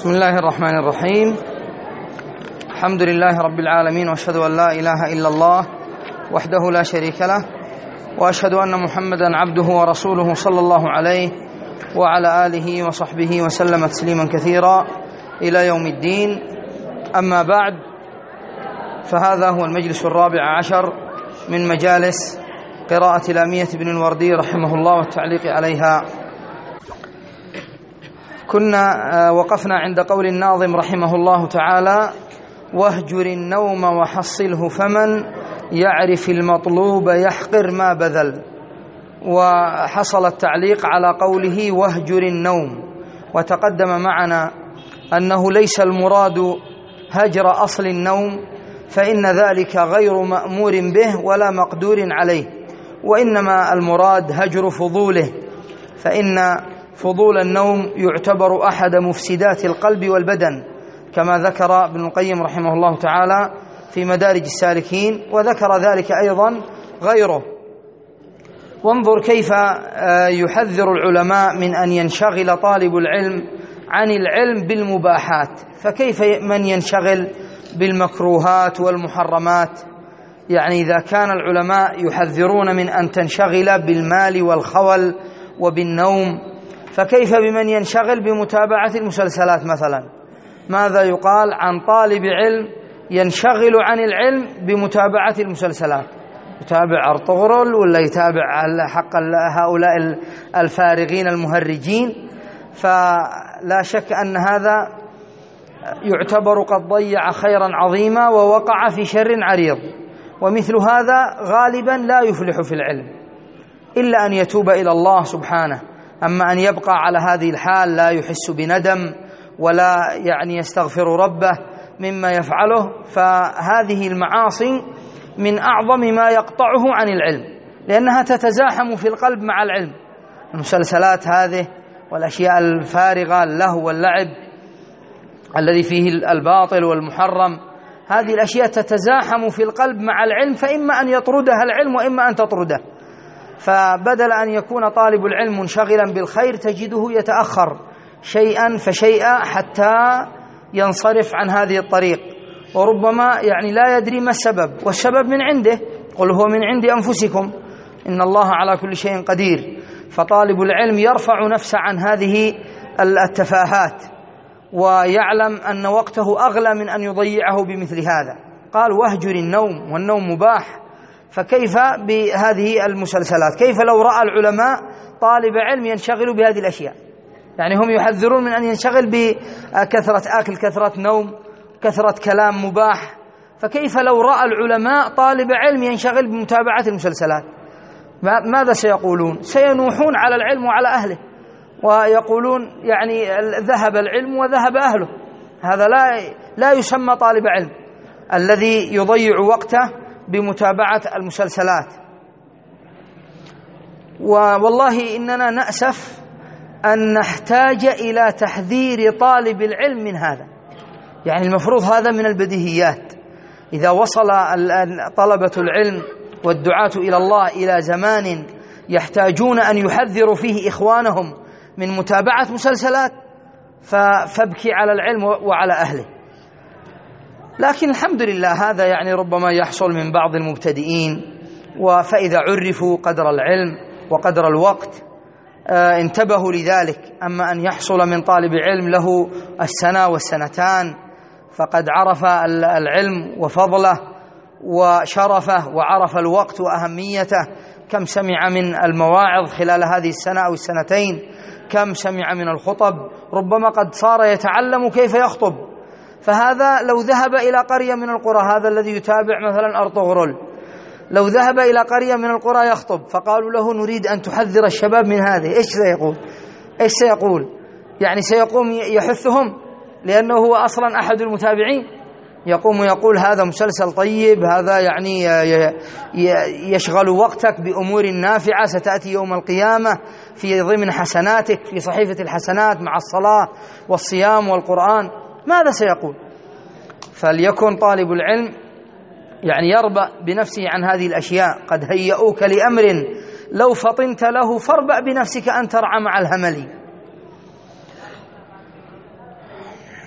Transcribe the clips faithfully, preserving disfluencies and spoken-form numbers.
بسم الله الرحمن الرحيم. الحمد لله رب العالمين، وأشهد أن لا إله إلا الله وحده لا شريك له، وأشهد أن محمدا عبده ورسوله صلى الله عليه وعلى آله وصحبه وسلم تسليما كثيرا إلى يوم الدين. أما بعد، فهذا هو المجلس الرابع عشر من مجالس قراءة لامية بن الوردي رحمه الله والتعليق عليها. كنا وقفنا عند قول الناظم رحمه الله تعالى: واهجر النوم وحصله فمن يعرف المطلوب يحقر ما بذل. وحصل التعليق على قوله واهجر النوم، وتقدم معنا أنه ليس المراد هجر أصل النوم، فإن ذلك غير مأمور به ولا مقدور عليه، وإنما المراد هجر فضوله، فإن فضول النوم يعتبر أحد مفسدات القلب والبدن، كما ذكر ابن القيم رحمه الله تعالى في مدارج السالكين، وذكر ذلك أيضا غيره. وانظر كيف يحذر العلماء من أن ينشغل طالب العلم عن العلم بالمباحات، فكيف من ينشغل بالمكروهات والمحرمات؟ يعني إذا كان العلماء يحذرون من أن تنشغل بالمال والخول وبالنوم، فكيف بمن ينشغل بمتابعة المسلسلات مثلا؟ ماذا يقال عن طالب علم ينشغل عن العلم بمتابعة المسلسلات؟ يتابع أرطغرل ولا يتابع حق هؤلاء الفارغين المهرجين؟ فلا شك أن هذا يعتبر قد ضيع خيرا عظيما ووقع في شر عريض، ومثل هذا غالبا لا يفلح في العلم إلا أن يتوب إلى الله سبحانه. أما أن يبقى على هذه الحال لا يحس بندم ولا يعني يستغفر ربه مما يفعله، فهذه المعاصي من أعظم ما يقطعه عن العلم، لأنها تتزاحم في القلب مع العلم. المسلسلات هذه والأشياء الفارغة، اللهو واللعب الذي فيه الباطل والمحرم، هذه الأشياء تتزاحم في القلب مع العلم، فإما أن يطردها العلم وإما أن تطرده. فبدل أن يكون طالب العلم منشغلا بالخير تجده يتأخر شيئا فشيئا حتى ينصرف عن هذه الطريق، وربما يعني لا يدري ما السبب، والسبب من عنده، قل هو من عند أنفسكم إن الله على كل شيء قدير. فطالب العلم يرفع نفسه عن هذه التفاهات، ويعلم أن وقته أغلى من أن يضيعه بمثل هذا. قال واهجر النوم، والنوم مباح، فكيف بهذه المسلسلات؟ كيف لو رأى العلماء طالب علم ينشغل بهذه الأشياء؟ يعني هم يحذرون من أن ينشغل بكثرة أكل، كثرة نوم، كثرة كلام مباح، فكيف لو رأى العلماء طالب علم ينشغل بمتابعة المسلسلات؟ ماذا سيقولون؟ سينوحون على العلم وعلى أهله، ويقولون يعني ذهب العلم وذهب أهله. هذا لا لا يسمى طالب علم الذي يضيع وقته بمتابعة المسلسلات. والله إننا نأسف أن نحتاج إلى تحذير طالب العلم من هذا، يعني المفروض هذا من البديهيات. إذا وصل طلبة العلم والدعاة إلى الله إلى زمان يحتاجون أن يحذروا فيه إخوانهم من متابعة مسلسلات، فابكي على العلم وعلى أهله. لكن الحمد لله هذا يعني ربما يحصل من بعض المبتدئين، فإذا عرفوا قدر العلم وقدر الوقت انتبهوا لذلك. أما أن يحصل من طالب علم له السنة والسنتان فقد عرف العلم وفضله وشرفه وعرف الوقت وأهميته، كم سمع من المواعظ خلال هذه السنة أو السنتين، كم سمع من الخطب، ربما قد صار يتعلم كيف يخطب. فهذا لو ذهب إلى قرية من القرى، هذا الذي يتابع مثلا أرطغرل، لو ذهب إلى قرية من القرى يخطب فقالوا له نريد أن تحذر الشباب من هذه، إيش سيقول؟ إيش سيقول؟ يعني سيقوم يحثهم لأنه هو أصلا أحد المتابعين، يقوم يقول هذا مسلسل طيب، هذا يعني يشغل وقتك بأمور نافعة ستأتي يوم القيامة في ضمن حسناتك في صحيفة الحسنات مع الصلاة والصيام والقرآن. ماذا سيقول؟ فليكن طالب العلم يعني يربأ بنفسه عن هذه الأشياء. قد هيئوك لأمر لو فطنت له فاربأ بنفسك أن ترعى مع الهمل.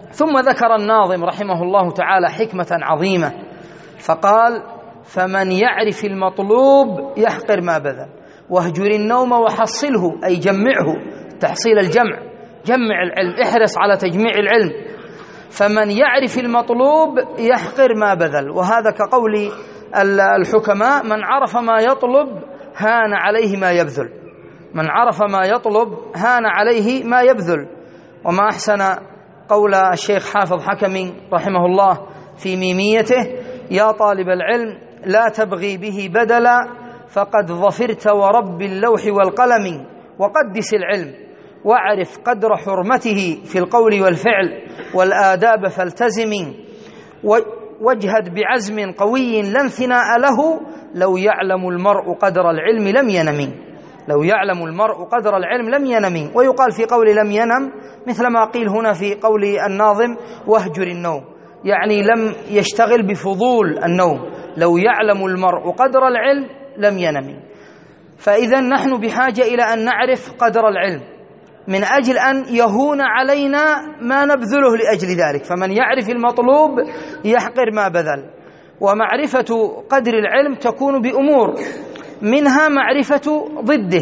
ثم ذكر الناظم رحمه الله تعالى حكمة عظيمة فقال: فمن يعرف المطلوب يحقر ما بذل واهجر النوم وحصله، أي جمعه، تحصيل الجمع، جمع العلم، احرص على تجميع العلم. فمن يعرف المطلوب يحقر ما بذل، وهذا كقول الحكماء: من عرف ما يطلب هان عليه ما يبذل، من عرف ما يطلب هان عليه ما يبذل. وما أحسن قول الشيخ حافظ حكمي رحمه الله في ميميته: يا طالب العلم لا تبغي به بدلا فقد ظفرت ورب اللوح والقلم، وقدس العلم واعرف قدر حرمته في القول والفعل والآداب فالتزم، واجهد بعزم قوي لا انثناء له، لو يعلم المرء قدر العلم لم ينم، لو يعلم المرء قدر العلم لم ينم. ويقال في قول لم ينم مثل ما قيل هنا في قول الناظم: واهجر النوم، يعني لم يشتغل بفضول النوم، لو يعلم المرء قدر العلم لم ينم. فإذا نحن بحاجة إلى أن نعرف قدر العلم من أجل أن يهون علينا ما نبذله لأجل ذلك. فمن يعرف المطلوب يحقر ما بذل. ومعرفة قدر العلم تكون بأمور، منها معرفة ضده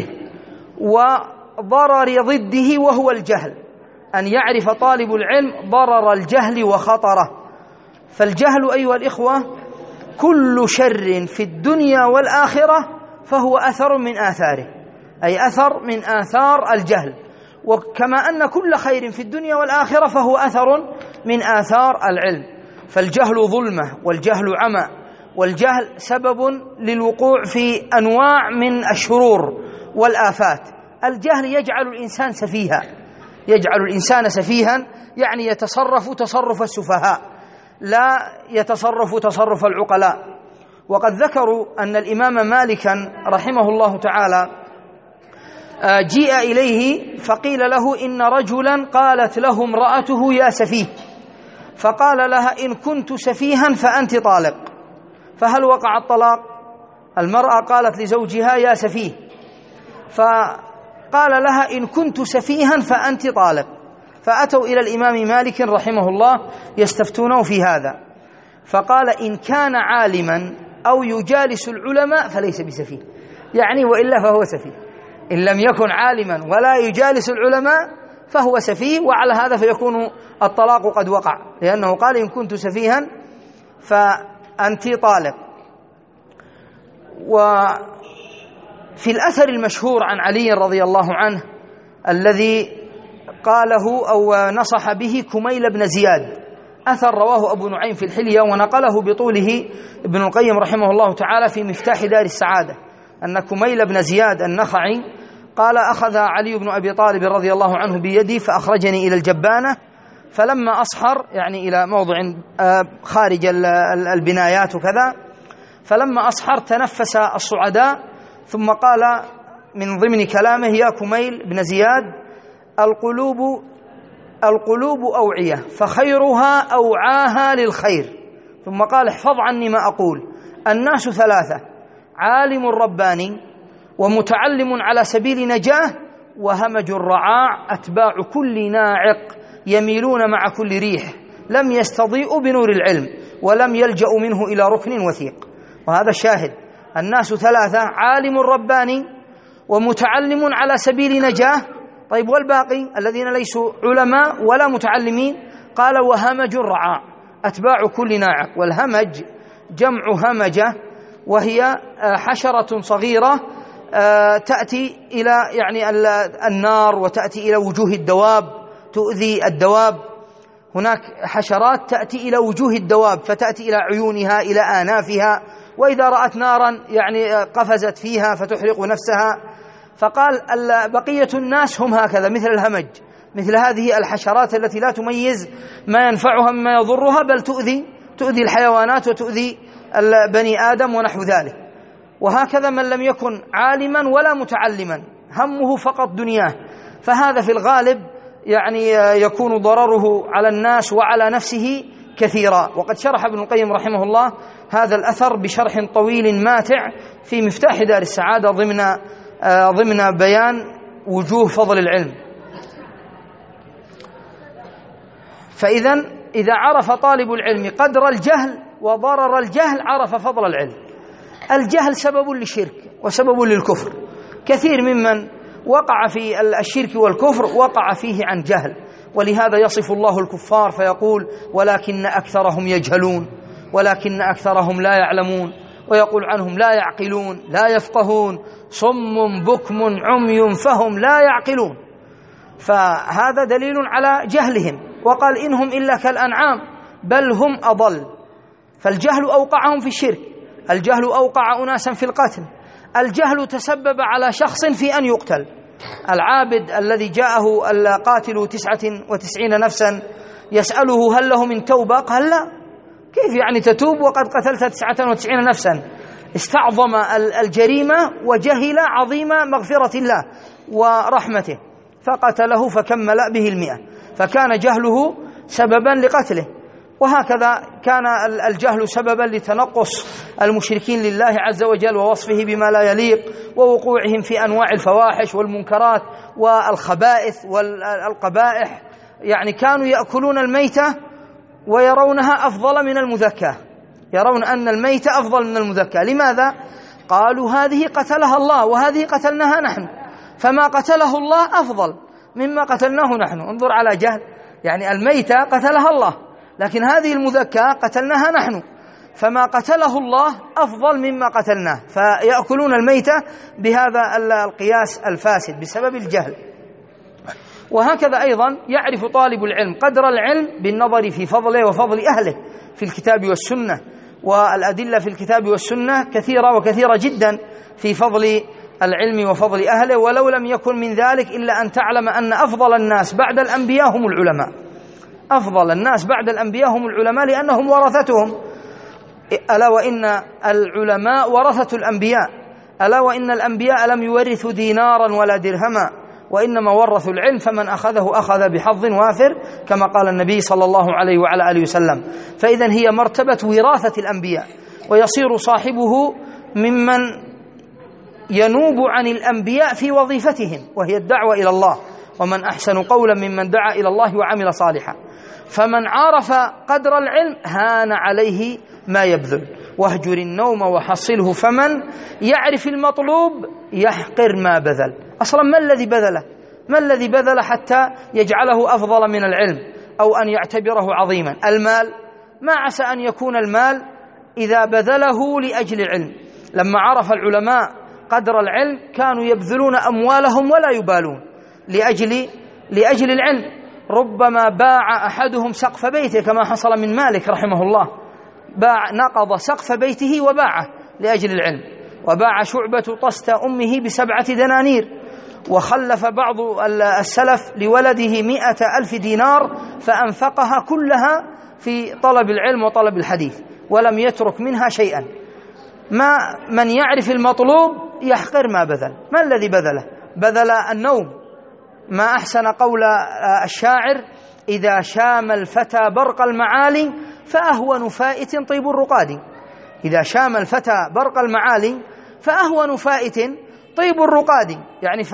وضرر ضده وهو الجهل، أن يعرف طالب العلم ضرر الجهل وخطره. فالجهل أيها الإخوة كل شر في الدنيا والآخرة فهو أثر من آثاره، أي أثر من آثار الجهل. وكما أن كل خير في الدنيا والآخرة فهو أثر من آثار العلم. فالجهل ظلمة، والجهل عمى، والجهل سبب للوقوع في أنواع من الشرور والآفات. الجهل يجعل الإنسان سفيها، يجعل الإنسان سفيها، يعني يتصرف تصرف السفهاء لا يتصرف تصرف العقلاء. وقد ذكروا أن الإمام مالكا رحمه الله تعالى جيء إليه فقيل له: إن رجلا قالت له امرأته يا سفيه، فقال لها: إن كنت سفيها فأنت طالق. فهل وقع الطلاق؟ المرأة قالت لزوجها يا سفيه، فقال لها: إن كنت سفيها فأنت طالق. فأتوا إلى الإمام مالك رحمه الله يستفتونه في هذا، فقال: إن كان عالما أو يجالس العلماء فليس بسفيه، يعني وإلا فهو سفيه. إن لم يكن عالما ولا يجالس العلماء فهو سفيه، وعلى هذا فيكون الطلاق قد وقع، لأنه قال: إن كنت سفيها فأنت طالق. وفي الأثر المشهور عن علي رضي الله عنه الذي قاله أو نصح به كميل بن زياد، أثر رواه أبو نعيم في الحلية ونقله بطوله ابن القيم رحمه الله تعالى في مفتاح دار السعادة، أن كميل بن زياد النخعي قال: أخذ علي بن أبي طالب رضي الله عنه بيدي فأخرجني إلى الجبانة، فلما أصحر، يعني إلى موضع خارج البنايات وكذا، فلما أصحر تنفس الصعداء ثم قال من ضمن كلامه: يا كميل بن زياد، القلوب القلوب أوعية فخيرها أوعاها للخير. ثم قال: احفظ عني ما أقول، الناس ثلاثة: عالم رباني، ومتعلم على سبيل نجاه، وهمج الرعاع أتباع كل ناعق، يميلون مع كل ريح، لم يستضيئوا بنور العلم، ولم يلجأوا منه إلى ركن وثيق. وهذا الشاهد: الناس ثلاثة: عالم رباني، ومتعلم على سبيل نجاه. طيب والباقي الذين ليسوا علماء ولا متعلمين؟ قال: وهمج الرعاع أتباع كل ناعق. والهمج جمع همجة، وهي حشرة صغيرة تأتي إلى يعني النار، وتأتي إلى وجوه الدواب تؤذي الدواب. هناك حشرات تأتي إلى وجوه الدواب فتأتي إلى عيونها، إلى آنافها، وإذا رأت نارا يعني قفزت فيها فتحرق نفسها. فقال: بقية الناس هم هكذا مثل الهمج، مثل هذه الحشرات التي لا تميز ما ينفعها مما يضرها، بل تؤذي تؤذي الحيوانات وتؤذي بني آدم ونحو ذلك. وهكذا من لم يكن عالما ولا متعلما، همه فقط دنياه، فهذا في الغالب يعني يكون ضرره على الناس وعلى نفسه كثيرا. وقد شرح ابن القيم رحمه الله هذا الأثر بشرح طويل ماتع في مفتاح دار السعادة ضمن ضمن بيان وجوه فضل العلم. فإذا إذا عرف طالب العلم قدر الجهل وضرر الجهل عرف فضل العلم. الجهل سبب للشرك وسبب للكفر، كثير ممن وقع في الشرك والكفر وقع فيه عن جهل، ولهذا يصف الله الكفار فيقول ولكن أكثرهم يجهلون، ولكن أكثرهم لا يعلمون، ويقول عنهم لا يعقلون لا يفقهون صم بكم عمي فهم لا يعقلون. فهذا دليل على جهلهم، وقال إنهم إلا كالأنعام بل هم أضل. فالجهل أوقعهم في الشرك، الجهل أوقع أناسا في القتل، الجهل تسبب على شخص في أن يقتل. العابد الذي جاءه القاتل تسعة وتسعين نفسا يسأله هل له من توبة؟ قال لا. كيف يعني تتوب وقد قتلت تسعة وتسعين نفسا؟ استعظم الجريمة وجهل عظيم مغفرة الله ورحمته فقتله فكمل به المئة، فكان جهله سببا لقتله. وهكذا كان الجهل سببا لتنقص المشركين لله عز وجل ووصفه بما لا يليق، ووقوعهم في أنواع الفواحش والمنكرات والخبائث والقبائح. يعني كانوا يأكلون الميتة ويرونها أفضل من المذكاة، يرون أن الميتة أفضل من المذكاة. لماذا؟ قالوا هذه قتلها الله وهذه قتلناها نحن، فما قتله الله أفضل مما قتلناه نحن. انظر على جهل، يعني الميتة قتلها الله لكن هذه المذكاة قتلناها نحن، فما قتله الله أفضل مما قتلناه، فيأكلون الميتة بهذا القياس الفاسد بسبب الجهل. وهكذا أيضا يعرف طالب العلم قدر العلم بالنظر في فضله وفضل أهله في الكتاب والسنة، والأدلة في الكتاب والسنة كثيرة وكثيرة جدا في فضل العلم وفضل أهله. ولو لم يكن من ذلك إلا أن تعلم أن أفضل الناس بعد الأنبياء هم العلماء، أفضل الناس بعد الأنبياء هم العلماء لأنهم ورثتهم. ألا وإن العلماء ورثة الأنبياء، ألا وإن الأنبياء لم يورثوا دينارا ولا درهما وإنما ورثوا العلم، فمن أخذه أخذ بحظ وافر كما قال النبي صلى الله عليه وعلى آله وسلم. فإذن هي مرتبة وراثة الأنبياء، ويصير صاحبه ممن ينوب عن الأنبياء في وظيفتهم وهي الدعوة إلى الله، ومن أحسن قولا ممن دعا إلى الله وعمل صالحا. فمن عرف قدر العلم هان عليه ما يبذل. واهجر النوم وحصله، فمن يعرف المطلوب يحقر ما بذل. أصلا ما الذي بذله؟ ما الذي بذل حتى يجعله أفضل من العلم أو أن يعتبره عظيما؟ المال. ما عسى أن يكون المال إذا بذله لأجل العلم. لما عرف العلماء قدر العلم كانوا يبذلون أموالهم ولا يبالون لأجل لأجل العلم. ربما باع أحدهم سقف بيته كما حصل من مالك رحمه الله، باع نقض سقف بيته وباعه لأجل العلم. وباع شعبة طست أمه بسبعة دنانير. وخلف بعض السلف لولده مئة ألف دينار فأنفقها كلها في طلب العلم وطلب الحديث ولم يترك منها شيئا. ما من يعرف المطلوب يحقر ما بذل. ما الذي بذله؟ بذل النوم. ما أحسن قول الشاعر: إذا شام الفتى برق المعالي فأهون فائت طيب الرقاد. إذا شام الفتى برق المعالي فأهون فائت طيب الرقاد، يعني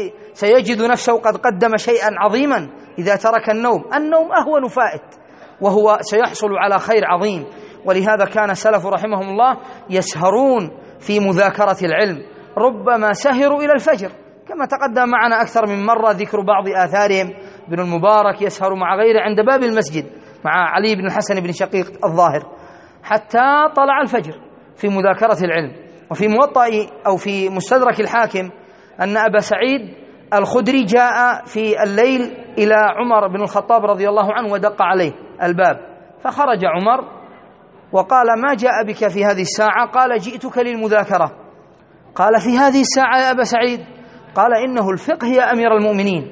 فسيجد نفسه قد قدم شيئا عظيما إذا ترك النوم. النوم أهون فائت وهو سيحصل على خير عظيم. ولهذا كان السلف رحمهم الله يسهرون في مذاكرة العلم، ربما سهروا إلى الفجر كما تقدم معنا أكثر من مرة ذكر بعض آثارهم. ابن المبارك يسهر مع غيره عند باب المسجد مع علي بن الحسن بن شقيق الظاهر حتى طلع الفجر في مذاكرة العلم. وفي موطأ أو في مستدرك الحاكم أن أبا سعيد الخدري جاء في الليل إلى عمر بن الخطاب رضي الله عنه ودق عليه الباب، فخرج عمر وقال: ما جاء بك في هذه الساعة؟ قال: جئتك للمذاكرة. قال: في هذه الساعة يا أبا سعيد؟ قال: إنه الفقه يا أمير المؤمنين.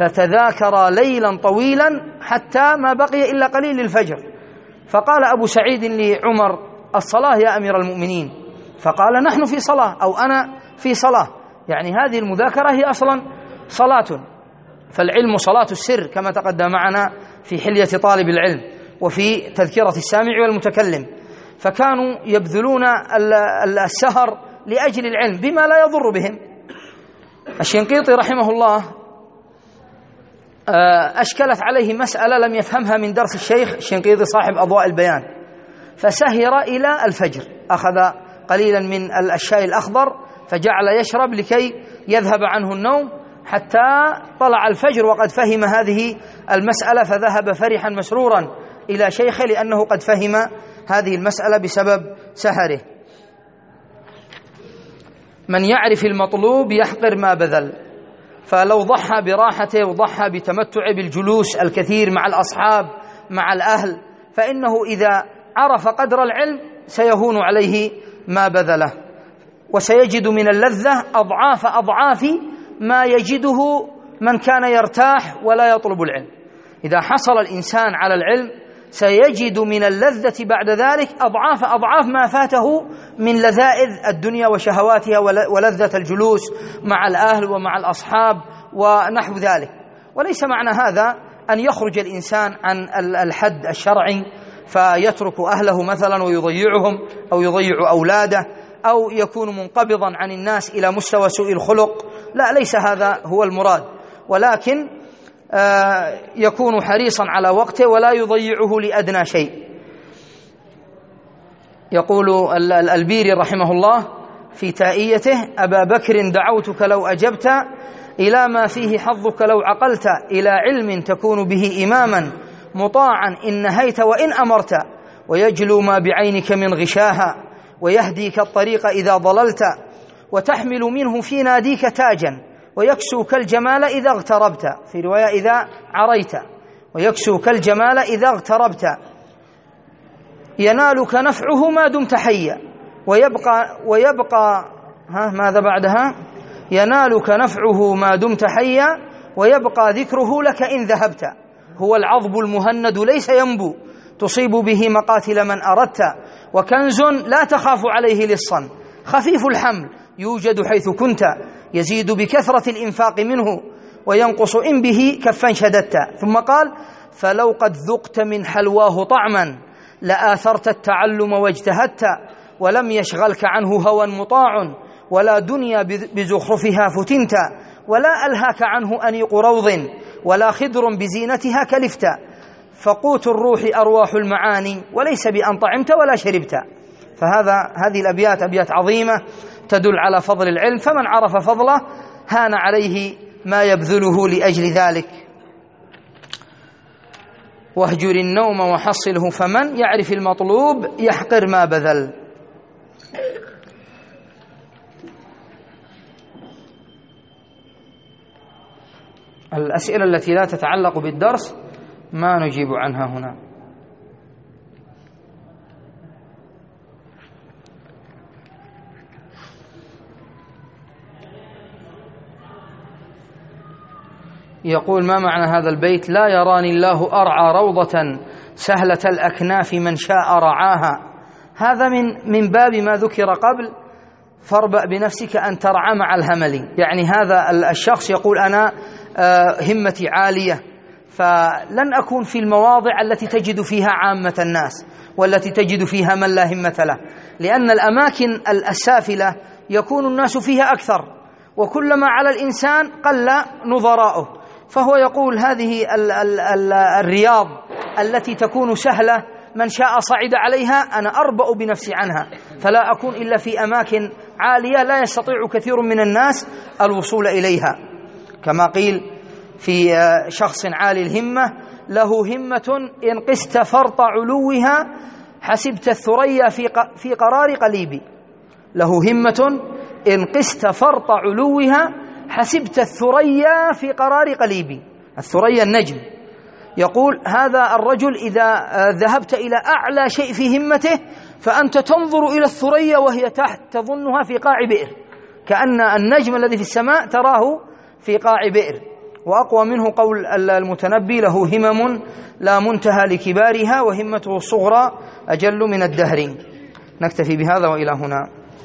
فتذاكر ليلا طويلا حتى ما بقي إلا قليل للفجر. فقال أبو سعيد لعمر: الصلاة يا أمير المؤمنين. فقال: نحن في صلاة أو أنا في صلاة، يعني هذه المذاكرة هي أصلا صلاة. فالعلم صلاة السر كما تقدم معنا في حلية طالب العلم وفي تذكرة السامع والمتكلم. فكانوا يبذلون السهر لأجل العلم بما لا يضر بهم. الشنقيطي رحمه الله أشكلت عليه مسألة لم يفهمها من درس الشيخ الشنقيطي صاحب أضواء البيان، فسهر إلى الفجر، أخذ قليلا من الشاي الأخضر فجعل يشرب لكي يذهب عنه النوم حتى طلع الفجر وقد فهم هذه المسألة، فذهب فرحا مسرورا إلى شيخه لأنه قد فهم هذه المسألة بسبب سهره. من يعرف المطلوب يحقر ما بذل، فلو ضحى براحته وضحى بتمتع بالجلوس الكثير مع الأصحاب مع الأهل، فإنه إذا عرف قدر العلم سيهون عليه ما بذله، وسيجد من اللذة أضعاف أضعاف ما يجده من كان يرتاح ولا يطلب العلم. إذا حصل الإنسان على العلم سيجد من اللذة بعد ذلك أضعاف أضعاف ما فاته من لذائذ الدنيا وشهواتها ولذة الجلوس مع الأهل ومع الأصحاب ونحو ذلك. وليس معنى هذا أن يخرج الإنسان عن الحد الشرعي فيترك أهله مثلا ويضيعهم أو يضيع أولاده أو يكون منقبضا عن الناس إلى مستوى سوء الخلق، لا، ليس هذا هو المراد، ولكن آه يكون حريصا على وقته ولا يضيعه لأدنى شيء. يقول الألبيري رحمه الله في تائيته: أبا بكر دعوتك لو أجبت إلى ما فيه حظك لو عقلت، إلى علم تكون به إماما مطاعا إن نهيت وإن أمرت، ويجلو ما بعينك من غشاها ويهديك الطريق إذا ضللت، وتحمل منه في ناديك تاجا ويكسوك الجمال إذا اغتربت، في رواية إذا عريت، ويكسوك الجمال إذا اغتربت، ينالك نفعه ما دمت حيا ويبقى ويبقى ها ماذا بعدها؟ ينالك نفعه ما دمت حيا ويبقى ذكره لك إن ذهبت، هو العضب المهند ليس ينبو تصيب به مقاتل من أردت، وكنز لا تخاف عليه لصا خفيف الحمل يوجد حيث كنت، يزيد بكثرة الإنفاق منه وينقص إن به كفا شددت. ثم قال: فلو قد ذقت من حلواه طعما لآثرت التعلم واجتهدت، ولم يشغلك عنه هوى مطاع ولا دنيا بزخرفها فتنت، ولا ألهاك عنه أنيق روض ولا خدر بزينتها كلفت، فقوت الروح أرواح المعاني وليس بأن طعمت ولا شربت. فهذا هذه الأبيات أبيات عظيمة تدل على فضل العلم، فمن عرف فضله هان عليه ما يبذله لأجل ذلك. واهجر النوم وحصله، فمن يعرف المطلوب يحقر ما بذل. الأسئلة التي لا تتعلق بالدرس ما نجيب عنها هنا. يقول: ما معنى هذا البيت؟ لا يراني الله أرعى روضة سهلة الأكناف من شاء رعاها. هذا من من باب ما ذكر قبل: فاربأ بنفسك أن ترعى مع الهمل. يعني هذا الشخص يقول: أنا همتي عالية، فلن أكون في المواضع التي تجد فيها عامة الناس والتي تجد فيها من لا همة له، لأن الأماكن السافلة يكون الناس فيها أكثر، وكلما على الإنسان قل نظراؤه. فهو يقول: هذه ال ال ال الرياض التي تكون سهلة من شاء صعد عليها، أنا أربأ بنفسي عنها، فلا أكون إلا في أماكن عالية لا يستطيع كثير من الناس الوصول إليها. كما قيل في شخص عالي الهمة: له همة إن قست فرط علوها حسبت الثريا في قرار قليبي. له همة إن قست فرط علوها حسبت الثريا في قرار قليبي. الثريا النجم. يقول: هذا الرجل إذا ذهبت إلى أعلى شيء في همته فأنت تنظر إلى الثريا وهي تحت تظنها في قاع بئر، كأن النجم الذي في السماء تراه في قاع بئر. وأقوى منه قول المتنبي: له همم لا منتهى لكبارها وهمته الصغرى أجل من الدهر. نكتفي بهذا وإلى هنا.